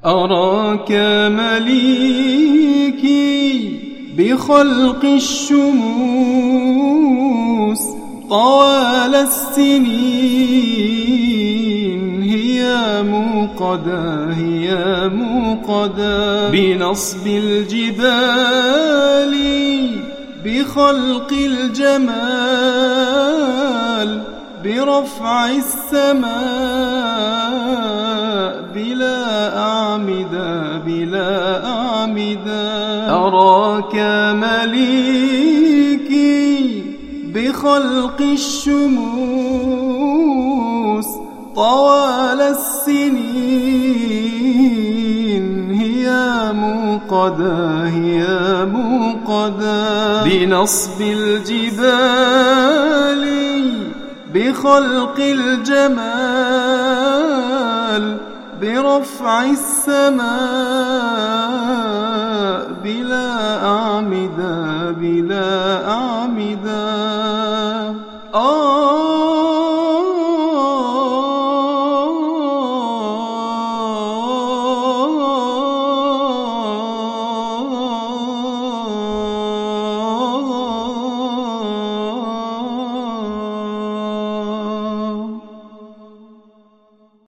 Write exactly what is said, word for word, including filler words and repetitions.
أراك مليكي بخلق الشموس طوال السنين، هي موقدا هي موقدا بنصب الجبال بخلق الجمال برفع السماء بلا أعمدة بلا أعمدة. أراك مليكي بخلق الشموس طوال السنين، هي موقدا هي موقدا بنصب الجبال بخلق الجمال برفع السماء بلا أعمدة بلا أعمدة.